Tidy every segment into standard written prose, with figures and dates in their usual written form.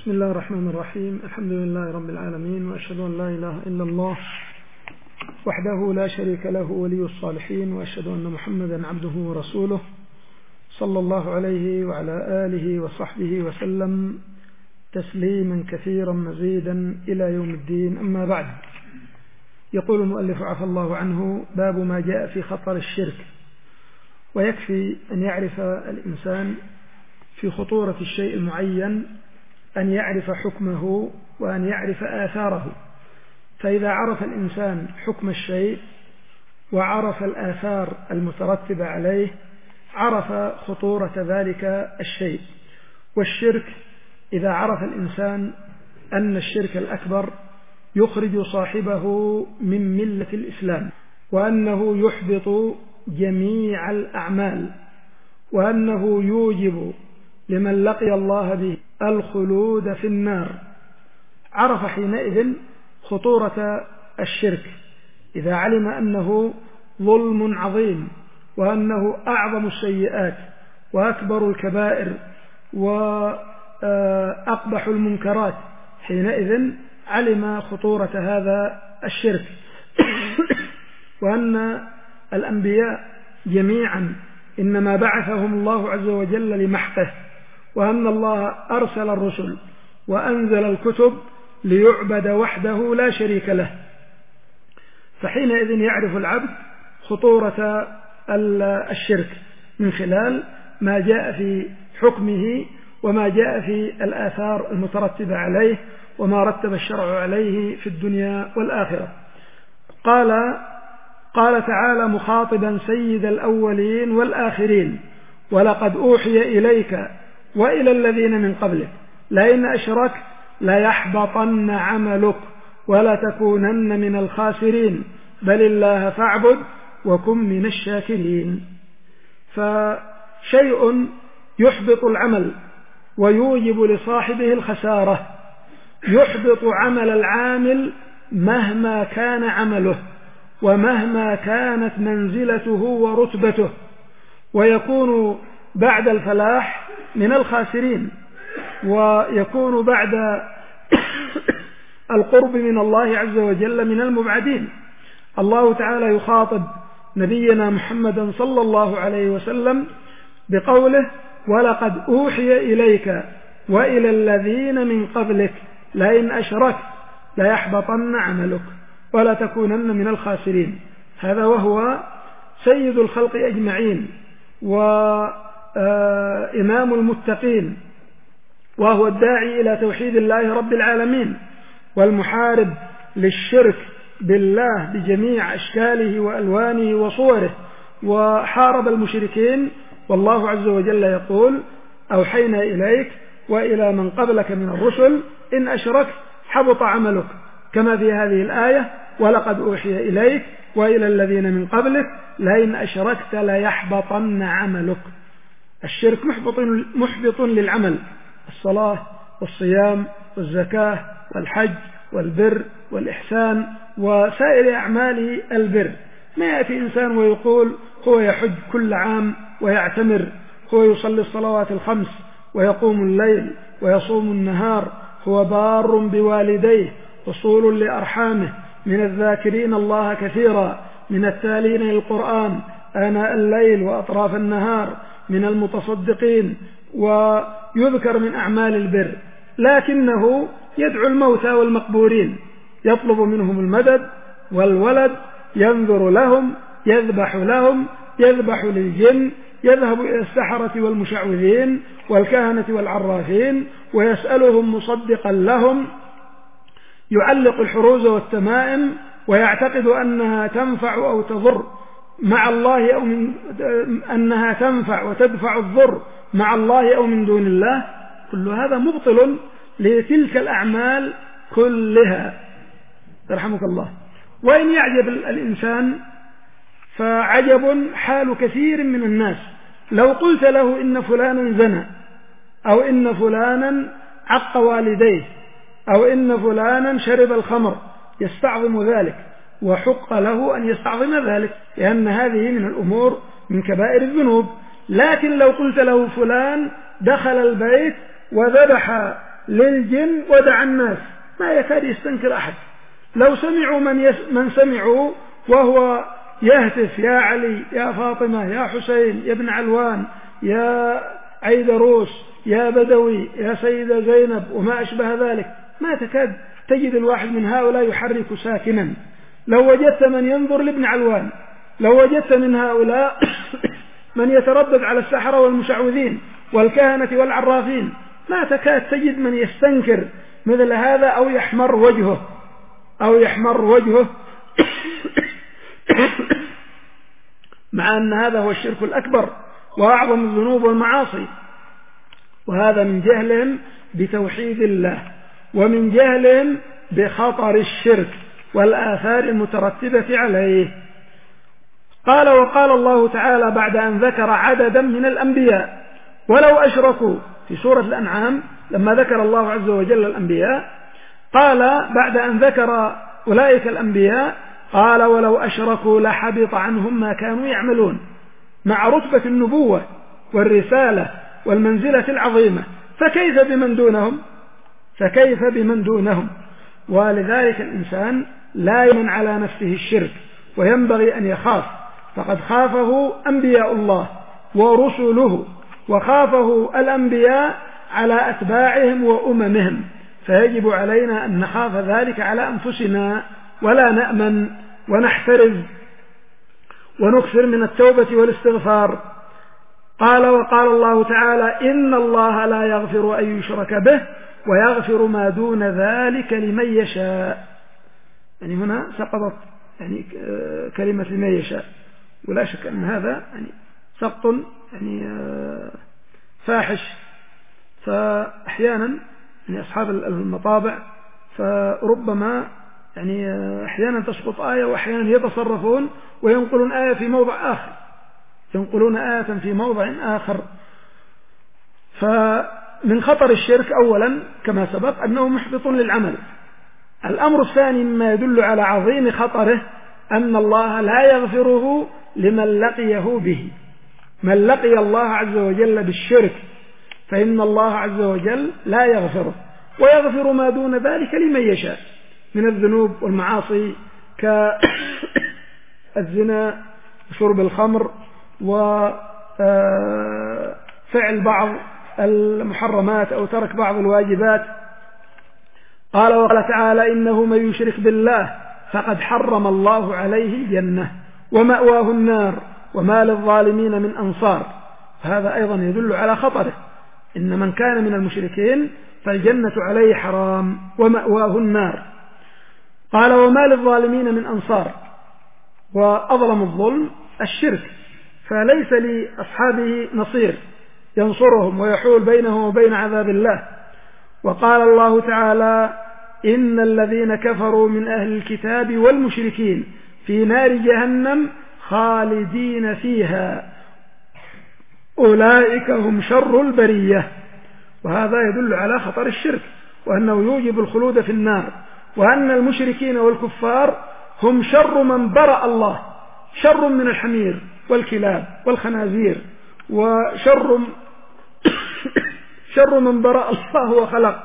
بسم الله الرحمن الرحيم. الحمد لله رب العالمين، وأشهد أن لا إله إلا الله وحده لا شريك له ولي الصالحين، وأشهد أن محمدا عبده ورسوله صلى الله عليه وعلى آله وصحبه وسلم تسليما كثيرا مزيدا إلى يوم الدين. أما بعد، يقول المؤلف عفى الله عنه: باب ما جاء في خطر الشرك. ويكفي أن يعرف الإنسان في خطورة الشيء المعين أن يعرف حكمه وأن يعرف آثاره. فإذا عرف الإنسان حكم الشيء وعرف الآثار المترتبة عليه عرف خطورة ذلك الشيء. والشرك إذا عرف الإنسان أن الشرك الأكبر يخرج صاحبه من ملة الإسلام، وأنه يحبط جميع الأعمال، وأنه يوجب لمن لقي الله به الخلود في النار، عرف حينئذ خطورة الشرك. إذا علم أنه ظلم عظيم، وأنه أعظم السيئات وأكبر الكبائر وأقبح المنكرات، حينئذ علم خطورة هذا الشرك. وأن الأنبياء جميعا إنما بعثهم الله عز وجل لمحقه، وأن الله أرسل الرسل وأنزل الكتب ليعبد وحده لا شريك له. فحينئذ يعرف العبد خطورة الشرك من خلال ما جاء في حكمه وما جاء في الآثار المترتبة عليه وما رتب الشرع عليه في الدنيا والآخرة. قال تعالى مخاطبا سيد الأولين والآخرين: ولقد أوحي إليك وإلى الذين من قبلك لئن أشركت ليحبطن عملك ولتكونن من الخاسرين بل الله فاعبد وكن من الشاكرين. فشيء يحبط العمل ويوجب لصاحبه الخسارة، يحبط عمل العامل مهما كان عمله ومهما كانت منزلته ورتبته، ويكون بعد الفلاح من الخاسرين، ويكون بعد القرب من الله عز وجل من المبعدين. الله تعالى يخاطب نبينا محمدا صلى الله عليه وسلم بقوله: ولقد أوحي إليك وإلى الذين من قبلك لئن أشركت ليحبطن عملك ولتكونن من الخاسرين. هذا وهو سيد الخلق أجمعين وإمام المتقين، وهو الداعي إلى توحيد الله رب العالمين والمحارب للشرك بالله بجميع أشكاله وألوانه وصوره، وحارب المشركين. والله عز وجل يقول: أوحينا إليك وإلى من قبلك من الرسل إن أشركت حبط عملك، كما في هذه الآية: ولقد أوحي إليك وإلى الذين من قبلك لئن أشركت ليحبطن عملك. الشرك محبط للعمل: الصلاة والصيام والزكاة والحج والبر والإحسان وسائر أعمال البر. ما يأتي إنسان ويقول هو يحج كل عام ويعتمر، هو يصلي الصلوات الخمس ويقوم الليل ويصوم النهار، هو بار بوالديه وصول لأرحامه، من الذاكرين الله كثيرا، من التالين للقرآن آناء الليل وأطراف النهار، من المتصدقين، ويذكر من أعمال البر، لكنه يدعو الموتى والمقبورين، يطلب منهم المدد والولد، ينذر لهم، يذبح لهم، يذبح للجن، يذهب إلى السحرة والمشعوذين والكهنة والعرافين ويسألهم مصدقا لهم، يعلق الحروز والتمائم ويعتقد أنها تنفع أو تضر مع الله، أو أنها تنفع وتدفع الضر مع الله أو من دون الله. كل هذا مبطل لتلك الأعمال كلها، رحمك الله. وإن يعجب الإنسان فعجب حال كثير من الناس. لو قلت له إن فلانا زنى، أو إن فلانا عق والديه، أو إن فلانا شرب الخمر، يستعظم ذلك، وحق له أن يستعظم ذلك، لأن هذه من الأمور من كبائر الذنوب. لكن لو قلت له فلان دخل البيت وذبح للجن ودعا الناس، ما يكاد يستنكر أحد. لو سمعوا من سمعوا وهو يهتف يا علي يا فاطمة يا حسين يا ابن علوان يا عيدروس يا بدوي يا سيدة زينب وما أشبه ذلك، ما تكاد تجد الواحد من هؤلاء يحرك ساكنا. لو وجدت من ينظر لابن علوان، لو وجدت من هؤلاء من يتردد على السحرة والمشعوذين والكهنة والعرافين، ما تكاد تجد من يستنكر مثل هذا أو يحمر وجهه مع أن هذا هو الشرك الأكبر وأعظم الذنوب والمعاصي. وهذا من جهلهم بتوحيد الله، ومن جهلهم بخطر الشرك والآثار المترتبة عليه. وقال الله تعالى بعد أن ذكر عددا من الأنبياء ولو أشركوا، في سورة الأنعام لما ذكر الله عز وجل الأنبياء قال بعد أن ذكر أولئك الأنبياء قال ولو أشركوا لحبط عنهم ما كانوا يعملون، مع رتبة النبوة والرسالة والمنزلة العظيمة، فكيف بمن دونهم. ولذلك الإنسان لا يمن على نفسه الشرك وينبغي أن يخاف، فقد خافه أنبياء الله ورسله، وخافه الأنبياء على أتباعهم وأممهم، فيجب علينا أن نخاف ذلك على أنفسنا ولا نأمن ونحترز ونكثر من التوبة والاستغفار. وقال الله تعالى إن الله لا يغفر أن يشرك به ويغفر ما دون ذلك لمن يشاء. يعني هنا سقطت يعني كلمة لمن يشاء، ولا شك أن هذا يعني سقط يعني فاحش. فأحيانا يعني أصحاب المطابع فربما يعني أحيانا تسقط آية وأحيانا يتصرفون وينقلون آية في موضع آخر، ينقلون آية في موضع آخر. فمن خطر الشرك أولا كما سبق أنه محبط للعمل. الأمر الثاني مما يدل على عظيم خطره أن الله لا يغفره لمن لقيه به. من لقي الله عز وجل بالشرك فإن الله عز وجل لا يغفره، ويغفر ما دون ذلك لمن يشاء من الذنوب والمعاصي كالزنا وشرب الخمر وفعل بعض المحرمات أو ترك بعض الواجبات. وقال تعالى إنه من يشرك بالله فقد حرم الله عليه الجنة ومأواه النار وما للظالمين من أنصار. هذا أيضا يدل على خطره، إن من كان من المشركين فالجنة عليه حرام ومأواه النار. وما للظالمين من أنصار، وأظلم الظلم الشرك، فليس لأصحابه نصير ينصرهم ويحول بينهم وبين عذاب الله. وقال الله تعالى إن الذين كفروا من أهل الكتاب والمشركين في نار جهنم خالدين فيها أولئك هم شر البرية. وهذا يدل على خطر الشرك وأنه يوجب الخلود في النار، وأن المشركين والكفار هم شر من برأ الله، شر من الحمير والكلاب والخنازير، وشر من برأ الله وخلق.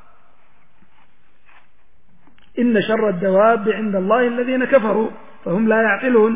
إن شر الدواب عند الله الذين كفروا فهم لا يعقلون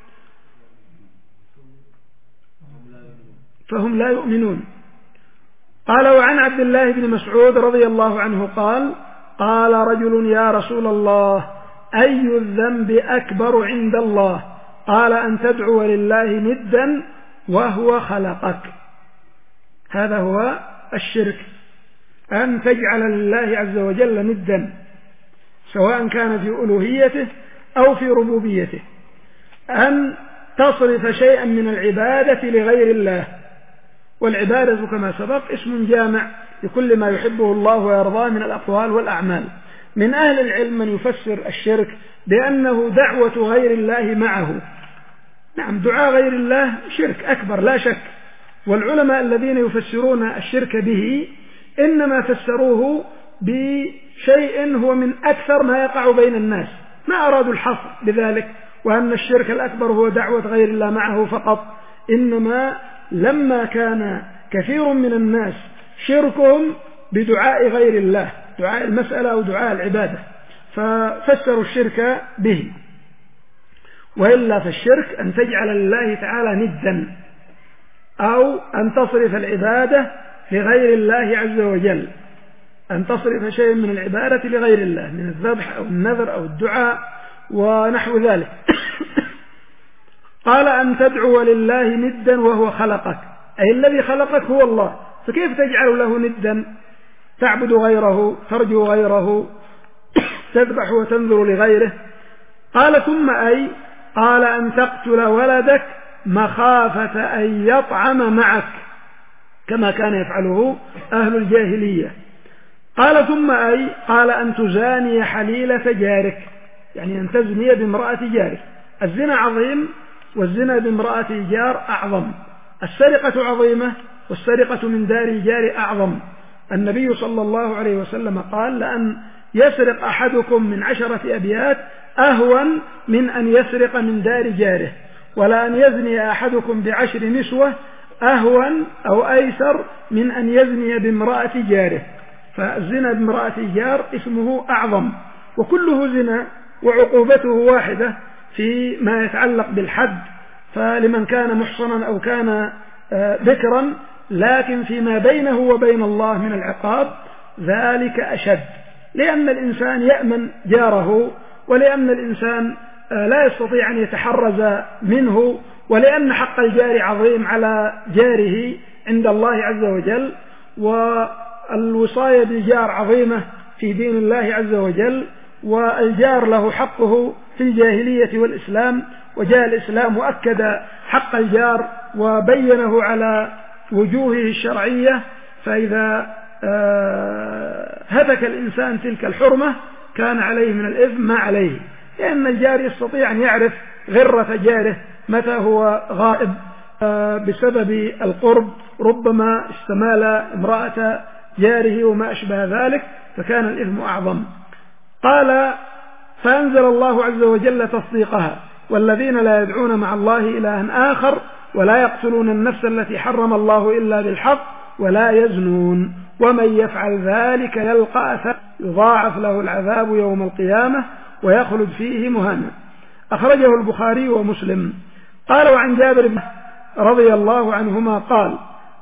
فهم لا يؤمنون. وعن عبد الله بن مسعود رضي الله عنه قال رجل يا رسول الله أي الذنب أكبر عند الله؟ قال أن تدعو لله ندا وهو خلقك. هذا هو الشرك، أن تجعل لله عز وجل ندا، سواء كان في ألوهيته أو في ربوبيته، أن تصرف شيئا من العبادة لغير الله. والعبادة كما سبق اسم جامع لكل ما يحبه الله ويرضاه من الأقوال والأعمال. من أهل العلم من يفسر الشرك بأنه دعوة غير الله معه. نعم، دعاء غير الله شرك أكبر لا شك، والعلماء الذين يفسرون الشرك به إنما فسروه بشيء هو من أكثر ما يقع بين الناس، ما أرادوا الحصر بذلك وأن الشرك الأكبر هو دعوة غير الله معه فقط، إنما لما كان كثير من الناس شركهم بدعاء غير الله، دعاء المسألة أو دعاء العبادة، ففسروا الشرك به. وإلا فالشرك أن تجعل لله تعالى ندا، أو أن تصرف العبادة لغير الله عز وجل، أن تصرف شيء من العبادة لغير الله من الذبح أو النذر أو الدعاء ونحو ذلك. قال أن تدعو لله ندا وهو خلقك، أي الذي خلقك هو الله، فكيف تجعل له ندا؟ تعبد غيره، ترجو غيره، تذبح وتنذر لغيره. قال ثم أي؟ قال أن تقتل ولدك مخافة أن يطعم معك كما كان يفعله أهل الجاهلية. قال ثم أي؟ قال أن تزاني حليلة جارك، يعني أن تزني بامرأة جارك. الزنا عظيم، والزنا بامرأة الجار أعظم. السرقة عظيمة، والسرقة من دار الجار أعظم. النبي صلى الله عليه وسلم قال لأن يسرق أحدكم من 10 أبيات أهون من أن يسرق من دار جاره، ولأن يزني أحدكم ب10 نسوة أهون أو أيسر من أن يزني بامرأة جاره. فالزنا بامرأة الجار اسمه أعظم، وكله زنا وعقوبته واحدة فيما يتعلق بالحد، فلمن كان محصنا أو كان بكرا، لكن فيما بينه وبين الله من العقاب ذلك أشد، لأن الإنسان يأمن جاره، ولأن الإنسان لا يستطيع أن يتحرز منه، ولأن حق الجار عظيم على جاره عند الله عز وجل، والوصاية بالجار عظيمة في دين الله عز وجل، والجار له حقه في الجاهلية والإسلام، وجاء الإسلام وأكد حق الجار وبينه على وجوهه الشرعية. فإذا هتك الإنسان تلك الحرمة كان عليه من الإثم ما عليه، لأن الجار يستطيع أن يعرف غرة جاره متى هو غائب بسبب القرب، ربما استمال امرأة جاره وما أشبه ذلك، فكان الإثم أعظم. قال فأنزل الله عز وجل تصديقها: والذين لا يدعون مع الله إلها آخر ولا يقتلون النفس التي حرم الله إلا بالحق ولا يزنون ومن يفعل ذلك يلقى أثاما يضاعف له العذاب يوم القيامة ويخلد فيه مهانا. أخرجه البخاري ومسلم. قال وعن جابر بن رضي الله عنهما قال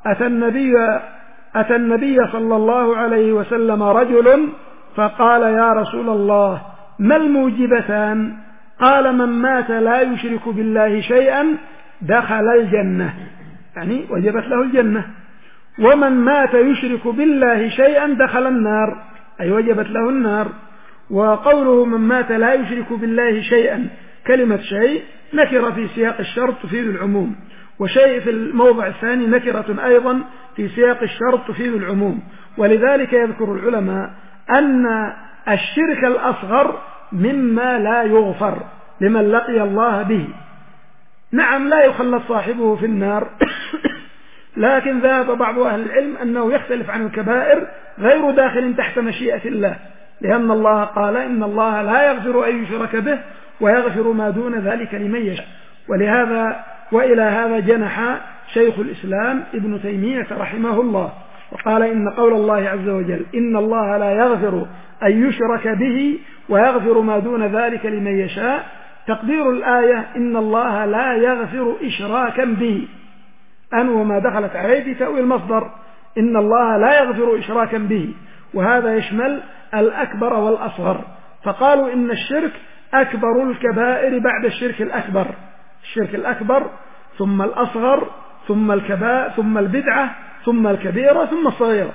أتى النبي صلى الله عليه وسلم رجل فقال: يا رسول الله، ما الموجبتان؟ قال: من مات لا يشرك بالله شيئا دخل الجنة، يعني وجبت له الجنة. ومن مات يشرك بالله شيئا دخل النار، أي وجبت له النار. وقوله من مات لا يشرك بالله شيئا، كلمة شيء نكرة في سياق الشرط تفيد العموم، وشيء في الموضع الثاني نكرة أيضا في سياق الشرط تفيد العموم. ولذلك يذكر العلماء أن الشرك الأصغر مما لا يغفر لمن لقي الله به. نعم لا يخلد صاحبه في النار لكن ذهب بعض أهل العلم أنه يختلف عن الكبائر، غير داخل تحت مشيئة الله، لأن الله قال: إن الله لا يغفر أن يشرك به ويغفر ما دون ذلك لمن يشاء. ولهذا وإلى هذا جنح شيخ الإسلام ابن تيمية رحمه الله، وقال: إن قول الله عز وجل إن الله لا يغفر أن يشرك به ويغفر ما دون ذلك لمن يشاء، تقدير الآية إن الله لا يغفر إشراكا به، أن وما دخلت عليه في تأويل المصدر إن الله لا يغفر إشراكا به، وهذا يشمل الأكبر والأصغر. فقالوا إن الشرك أكبر الكبائر بعد الشرك الأكبر، الشرك الأكبر ثم الأصغر ثم الكبائر ثم البدعة ثم الكبيرة ثم الصغيرة.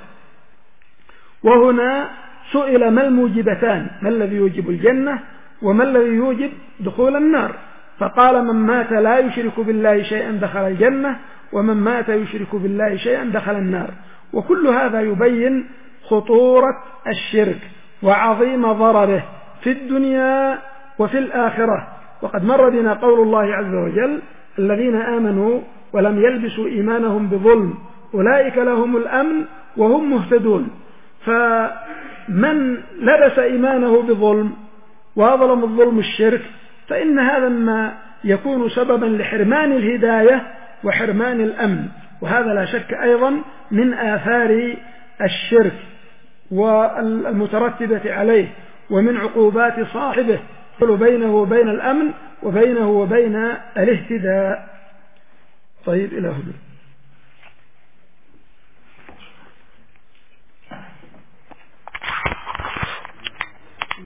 وهنا سئل ما الموجبتان، ما الذي يوجب الجنة وما الذي يوجب دخول النار؟ فقال: من مات لا يشرك بالله شيئا دخل الجنة، ومن مات يشرك بالله شيئا دخل النار. وكل هذا يبين خطورة الشرك وعظيم ضرره في الدنيا وفي الآخرة. وقد مر بنا قول الله عز وجل: الذين آمنوا ولم يلبسوا إيمانهم بظلم أولئك لهم الأمن وهم مهتدون. فمن لبس إيمانه بظلم وأظلم الظلم الشرك، فإن هذا ما يكون سببا لحرمان الهداية وحرمان الأمن، وهذا لا شك أيضا من آثار الشرك. والمترتبة عليه ومن عقوبات صاحبه بينه وبين الأمن وبينه وبين الاهتداء. طيب إلى هنا.